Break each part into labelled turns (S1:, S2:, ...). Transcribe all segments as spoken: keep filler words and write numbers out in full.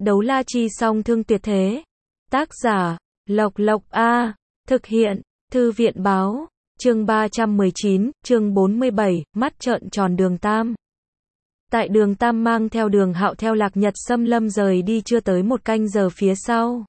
S1: Đấu la chi song thương tuyệt thế. Tác giả, Lộc Lộc A. Thực hiện, Thư viện báo. Chương ba trăm mười chín, chương bốn mươi bảy, mắt trợn tròn Đường Tam. Tại Đường Tam mang theo Đường Hạo theo Lạc Nhật Xâm Lâm rời đi chưa tới một canh giờ phía sau.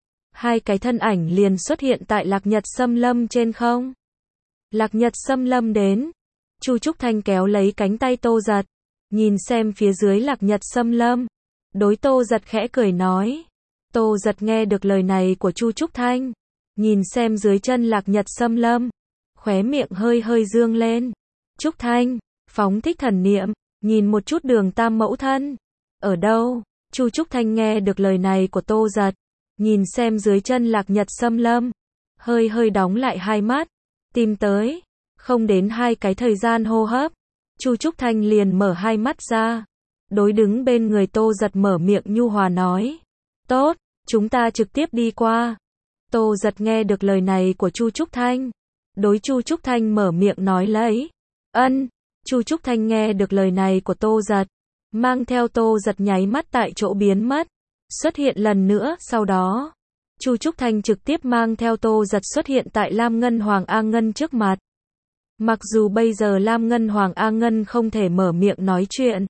S1: Hai cái thân ảnh liền xuất hiện tại Lạc Nhật Xâm Lâm trên không. Lạc Nhật Xâm Lâm đến. Chu Trúc Thanh kéo lấy cánh tay Tô Giật. Nhìn xem phía dưới Lạc Nhật Xâm Lâm. Đối Tô Giật khẽ cười nói. Tô Giật nghe được lời này của Chu Trúc Thanh. Nhìn xem dưới chân Lạc Nhật Xâm Lâm. Khóe miệng hơi hơi dương lên. Trúc Thanh, phóng thích thần niệm. Nhìn một chút Đường Tam mẫu thân. Ở đâu? Chu Trúc Thanh nghe được lời này của Tô Giật. Nhìn xem dưới chân Lạc Nhật Xâm Lâm. Hơi hơi đóng lại hai mắt. Tìm tới. Không đến hai cái thời gian hô hấp. Chu Trúc Thanh liền mở hai mắt ra. Đối đứng bên người Tô Giật mở miệng nhu hòa nói. Tốt, chúng ta trực tiếp đi qua. Tô Giật nghe được lời này của Chu Trúc Thanh. Đối Chu Trúc Thanh mở miệng nói lấy. Ân. Chu Trúc Thanh nghe được lời này của Tô Giật. Mang theo Tô Giật nháy mắt tại chỗ biến mất. Xuất hiện lần nữa sau đó. Chu Trúc Thanh trực tiếp mang theo Tô Giật xuất hiện tại Lam Ngân Hoàng A Ngân trước mặt. Mặc dù bây giờ Lam Ngân Hoàng A Ngân không thể mở miệng nói chuyện.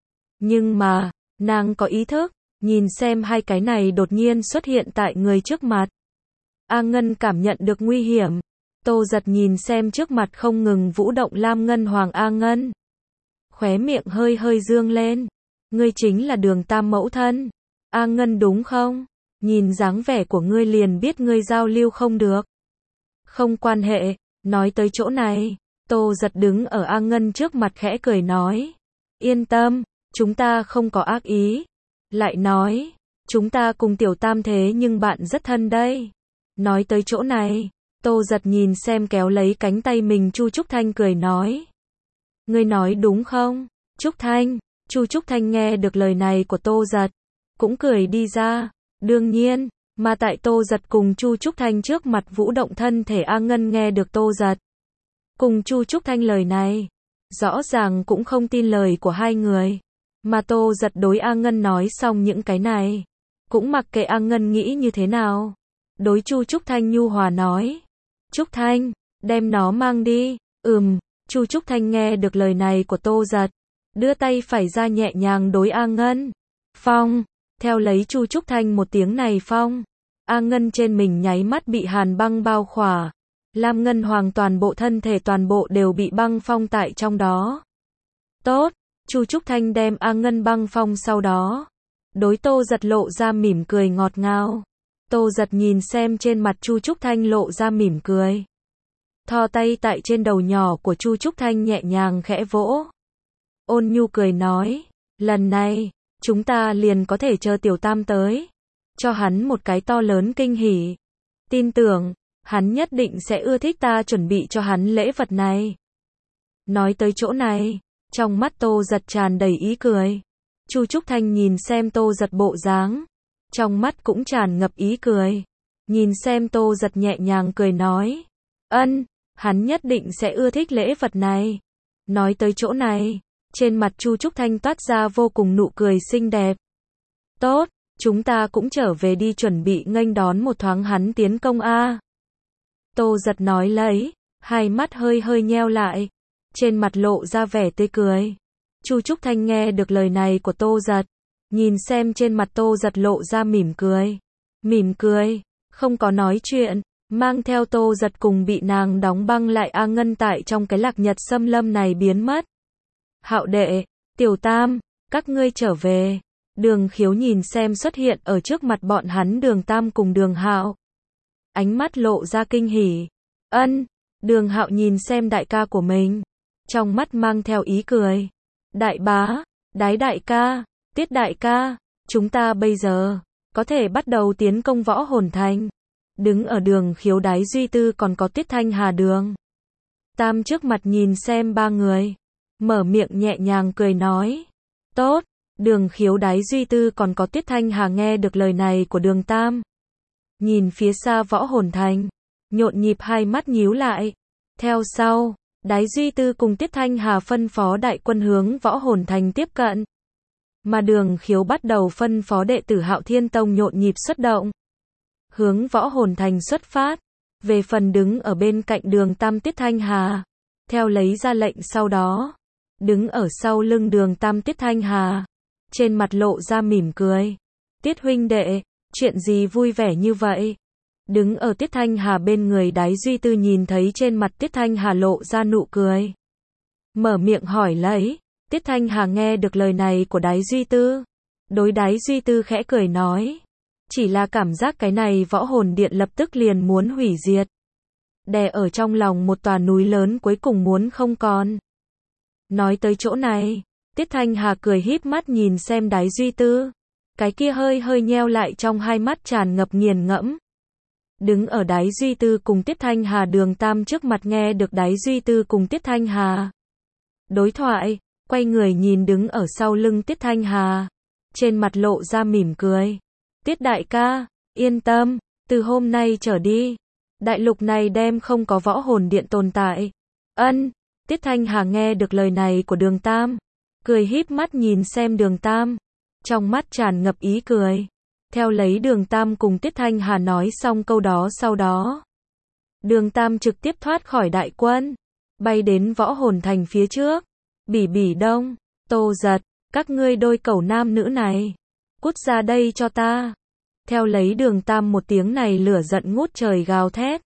S1: Nhưng mà, nàng có ý thức, nhìn xem hai cái này đột nhiên xuất hiện tại người trước mặt. A Ngân cảm nhận được nguy hiểm. Tô Giật nhìn xem trước mặt không ngừng vũ động Lam Ngân Hoàng A Ngân. Khóe miệng hơi hơi dương lên. Ngươi chính là Đường Tam mẫu thân. A Ngân đúng không? Nhìn dáng vẻ của ngươi liền biết ngươi giao lưu không được. Không quan hệ, nói tới chỗ này. Tô Giật đứng ở A Ngân trước mặt khẽ cười nói. Yên tâm, chúng ta không có ác ý. Lại nói, chúng ta cùng Tiểu Tam thế nhưng bạn rất thân đây. Nói tới chỗ này, Tô Giật nhìn xem kéo lấy cánh tay mình Chu Trúc Thanh cười nói. Ngươi nói đúng không? Trúc Thanh, Chu Trúc Thanh nghe được lời này của Tô Giật. Cũng cười đi ra. Đương nhiên, mà tại Tô Giật cùng Chu Trúc Thanh trước mặt vũ động thân thể A Ngân nghe được Tô Giật. Cùng Chu Trúc Thanh lời này. Rõ ràng cũng không tin lời của hai người. Mà Tô Giật đối A Ngân nói xong những cái này. Cũng mặc kệ A Ngân nghĩ như thế nào. Đối Chu Trúc Thanh nhu hòa nói. Trúc Thanh, đem nó mang đi. Ừm, Chu Trúc Thanh nghe được lời này của Tô Giật. Đưa tay phải ra nhẹ nhàng đối A Ngân. Phong, theo lấy Chu Trúc Thanh một tiếng này phong. A Ngân trên mình nháy mắt bị hàn băng bao khỏa. Lam Ngân Hoàng toàn bộ thân thể toàn bộ đều bị băng phong tại trong đó. Tốt, Chu Trúc Thanh đem A Ngân băng phong sau đó. Đối Tô Giật lộ ra mỉm cười ngọt ngào. Tô Giật nhìn xem trên mặt Chu Trúc Thanh lộ ra mỉm cười. Thò tay tại trên đầu nhỏ của Chu Trúc Thanh nhẹ nhàng khẽ vỗ. Ôn nhu cười nói. Lần này, chúng ta liền có thể chờ Tiểu Tam tới. Cho hắn một cái to lớn kinh hỉ. Tin tưởng, hắn nhất định sẽ ưa thích ta chuẩn bị cho hắn lễ vật này. Nói tới chỗ này, trong mắt Tô Giật tràn đầy ý cười. Chu Trúc Thanh nhìn xem Tô Giật bộ dáng. Trong mắt cũng tràn ngập ý cười. Nhìn xem Tô Giật nhẹ nhàng cười nói. Ân, hắn nhất định sẽ ưa thích lễ vật này. Nói tới chỗ này, trên mặt Chu Trúc Thanh toát ra vô cùng nụ cười xinh đẹp. Tốt, chúng ta cũng trở về đi chuẩn bị nghênh đón một thoáng hắn tiến công a. Tô Giật nói lấy, hai mắt hơi hơi nheo lại. Trên mặt lộ ra vẻ tươi cười. Chu Trúc Thanh nghe được lời này của Tô Giật. Nhìn xem trên mặt Tô Giật lộ ra mỉm cười. Mỉm cười, không có nói chuyện. Mang theo Tô Giật cùng bị nàng đóng băng lại A Ngân tại trong cái Lạc Nhật Xâm Lâm này biến mất. Hạo đệ, Tiểu Tam, các ngươi trở về. Đường Khiếu nhìn xem xuất hiện ở trước mặt bọn hắn Đường Tam cùng Đường Hạo. Ánh mắt lộ ra kinh hỉ. Ân, Đường Hạo nhìn xem đại ca của mình. Trong mắt mang theo ý cười. Đại bá, Đái đại ca, Tiết đại ca, chúng ta bây giờ có thể bắt đầu tiến công Võ Hồn Thành. Đứng ở Đường Khiếu Đái Duy Tư còn có Tiết Thanh Hà Đường Tam trước mặt nhìn xem ba người. Mở miệng nhẹ nhàng cười nói. Tốt, Đường Khiếu Đái Duy Tư còn có Tiết Thanh Hà nghe được lời này của Đường Tam. Nhìn phía xa Võ Hồn Thành. Nhộn nhịp hai mắt nhíu lại. Theo sau, Đái Duy Tư cùng Tiết Thanh Hà phân phó đại quân hướng Võ Hồn Thành tiếp cận. Mà Đường Khiếu bắt đầu phân phó đệ tử Hạo Thiên Tông nhộn nhịp xuất động, hướng Võ Hồn Thành xuất phát. Về phần đứng ở bên cạnh Đường Tam Tiết Thanh Hà, theo lấy ra lệnh sau đó, đứng ở sau lưng Đường Tam Tiết Thanh Hà, trên mặt lộ ra mỉm cười. Tiết huynh đệ, chuyện gì vui vẻ như vậy? Đứng ở Tiết Thanh Hà bên người Đái Duy Tư nhìn thấy trên mặt Tiết Thanh Hà lộ ra nụ cười, mở miệng hỏi lấy. Tiết Thanh Hà nghe được lời này của Đái Duy Tư, đối Đái Duy Tư khẽ cười nói, chỉ là cảm giác cái này Võ Hồn Điện lập tức liền muốn hủy diệt, đè ở trong lòng một tòa núi lớn cuối cùng muốn không còn. Nói tới chỗ này, Tiết Thanh Hà cười híp mắt nhìn xem Đái Duy Tư, cái kia hơi hơi nheo lại trong hai mắt tràn ngập nghiền ngẫm. Đứng ở Đái Duy Tư cùng Tiết Thanh Hà Đường Tam trước mặt nghe được Đái Duy Tư cùng Tiết Thanh Hà đối thoại, quay người nhìn đứng ở sau lưng Tiết Thanh Hà, trên mặt lộ ra mỉm cười. Tiết đại ca, yên tâm, từ hôm nay trở đi, đại lục này đem không có Võ Hồn Điện tồn tại. Ân, Tiết Thanh Hà nghe được lời này của Đường Tam, cười híp mắt nhìn xem Đường Tam, trong mắt tràn ngập ý cười. Theo lấy Đường Tam cùng Tiết Thanh Hà nói xong câu đó sau đó, Đường Tam trực tiếp thoát khỏi đại quân, bay đến Võ Hồn Thành phía trước. Bỉ Bỉ Đông, Tô Giật, các ngươi đôi cẩu nam nữ này, cút ra đây cho ta. Theo lấy Đường Tam một tiếng này lửa giận ngút trời gào thét.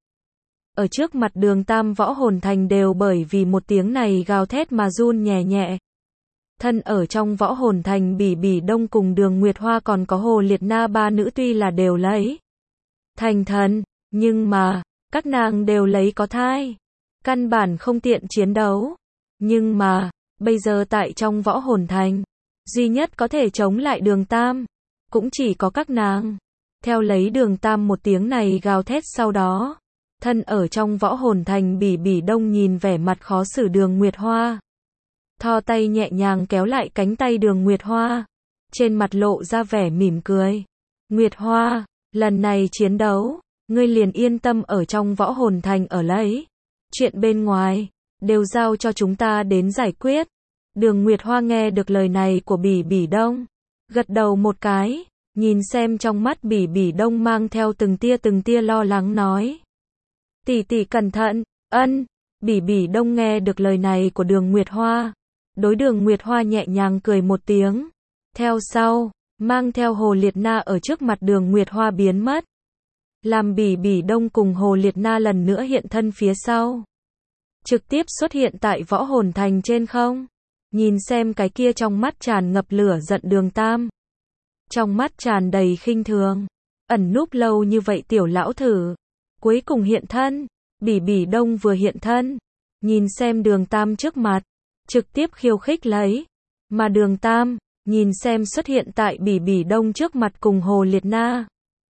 S1: Ở trước mặt Đường Tam Võ Hồn Thành đều bởi vì một tiếng này gào thét mà run nhẹ nhẹ. Thân ở trong Võ Hồn Thành Bỉ Bỉ Đông cùng Đường Nguyệt Hoa còn có Hồ Liệt Na ba nữ tuy là đều lấy thành thần, nhưng mà, các nàng đều lấy có thai, căn bản không tiện chiến đấu. Nhưng mà, bây giờ tại trong Võ Hồn Thành, duy nhất có thể chống lại Đường Tam, cũng chỉ có các nàng. Theo lấy Đường Tam một tiếng này gào thét sau đó, thân ở trong Võ Hồn Thành Bỉ Bỉ Đông nhìn vẻ mặt khó xử Đường Nguyệt Hoa, thò tay nhẹ nhàng kéo lại cánh tay Đường Nguyệt Hoa, trên mặt lộ ra vẻ mỉm cười. Nguyệt Hoa, lần này chiến đấu, ngươi liền yên tâm ở trong Võ Hồn Thành ở lấy, chuyện bên ngoài đều giao cho chúng ta đến giải quyết. Đường Nguyệt Hoa nghe được lời này của Bỉ Bỉ Đông, gật đầu một cái, nhìn xem trong mắt Bỉ Bỉ Đông mang theo từng tia từng tia lo lắng nói. Tỷ tỷ cẩn thận. Ân. Bỉ Bỉ Đông nghe được lời này của Đường Nguyệt Hoa, đối Đường Nguyệt Hoa nhẹ nhàng cười một tiếng, theo sau, mang theo Hồ Liệt Na ở trước mặt Đường Nguyệt Hoa biến mất. Làm Bỉ Bỉ Đông cùng Hồ Liệt Na lần nữa hiện thân phía sau, trực tiếp xuất hiện tại Võ Hồn Thành trên không. Nhìn xem cái kia trong mắt tràn ngập lửa giận Đường Tam, trong mắt tràn đầy khinh thường, ẩn núp lâu như vậy tiểu lão thử, cuối cùng hiện thân. Bỉ Bỉ Đông vừa hiện thân, nhìn xem Đường Tam trước mặt, trực tiếp khiêu khích lấy. Mà Đường Tam, nhìn xem xuất hiện tại Bỉ Bỉ Đông trước mặt cùng Hồ Liệt Na,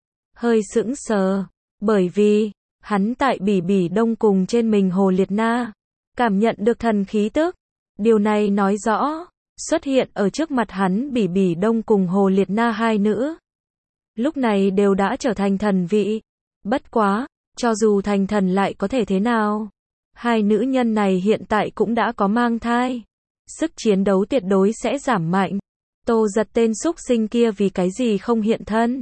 S1: hơi sững sờ, bởi vì, hắn tại Bỉ Bỉ Đông cùng trên mình Hồ Liệt Na, cảm nhận được thần khí tức. Điều này nói rõ, xuất hiện ở trước mặt hắn Bỉ Bỉ Đông cùng Hồ Liệt Na hai nữ, lúc này đều đã trở thành thần vị. Bất quá, cho dù thành thần lại có thể thế nào? Hai nữ nhân này hiện tại cũng đã có mang thai, sức chiến đấu tuyệt đối sẽ giảm mạnh. Tô Giật tên xúc sinh kia vì cái gì không hiện thân?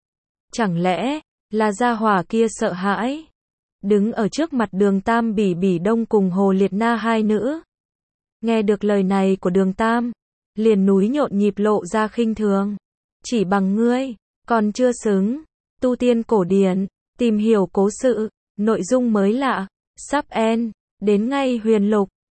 S1: Chẳng lẽ là gia hỏa kia sợ hãi? Đứng ở trước mặt Đường Tam Bỉ Bỉ Đông cùng Hồ Liệt Na hai nữ, nghe được lời này của Đường Tam, liền núi nhộn nhịp lộ ra khinh thường. Chỉ bằng ngươi, còn chưa xứng. Tu tiên cổ điển, tìm hiểu cố sự, nội dung mới lạ, sắp end, đến ngay huyền lục.